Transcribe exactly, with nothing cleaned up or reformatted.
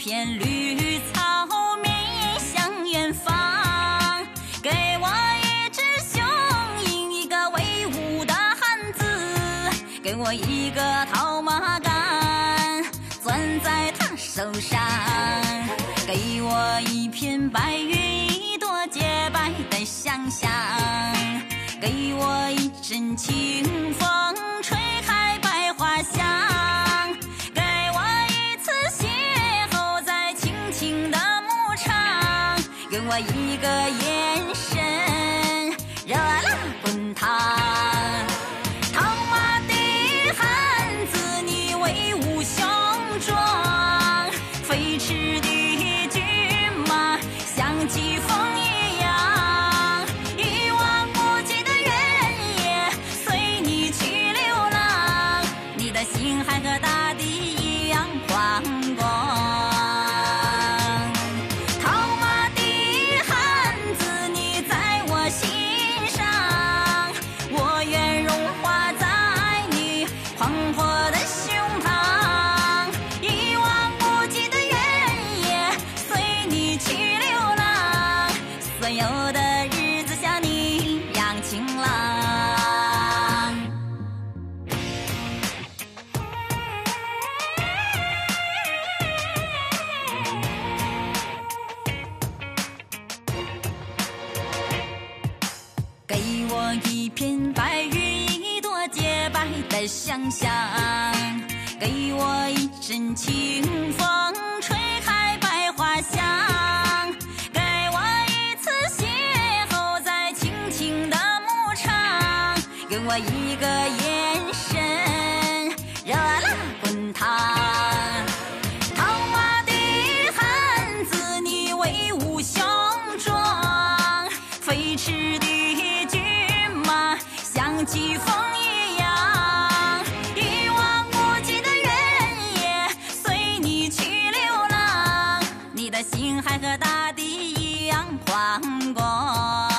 片绿草面向远方，给我一只雄鹰，一个威武的汉子，给我一个套马杆，攥在他手上，给我一片白云，一朵洁白的想象，给我一阵清风，吹开百花香，给我一次邂逅在青青的牧场，给我一个眼神，热辣滚烫。套马的汉子，你威武雄壮，飞驰的骏马像疾风一样，一望无际的原野随你去流浪，你的心还和大地一样宽广。套马的汉子，你在我心上，我愿融化在你宽阔的胸膛，一望无际的原野随你去流浪，所有的日子像你一样晴朗。给我一片白云，一朵洁白的想象，给我一阵清风，吹开百花香，给我一次邂逅在青青的牧场，给我一个眼神，热辣滚烫。套马的汉子，你威武雄壮，飞驰的骏马像疾风一样，一望无际的原野随你去流浪，你的心还和大地一样宽广。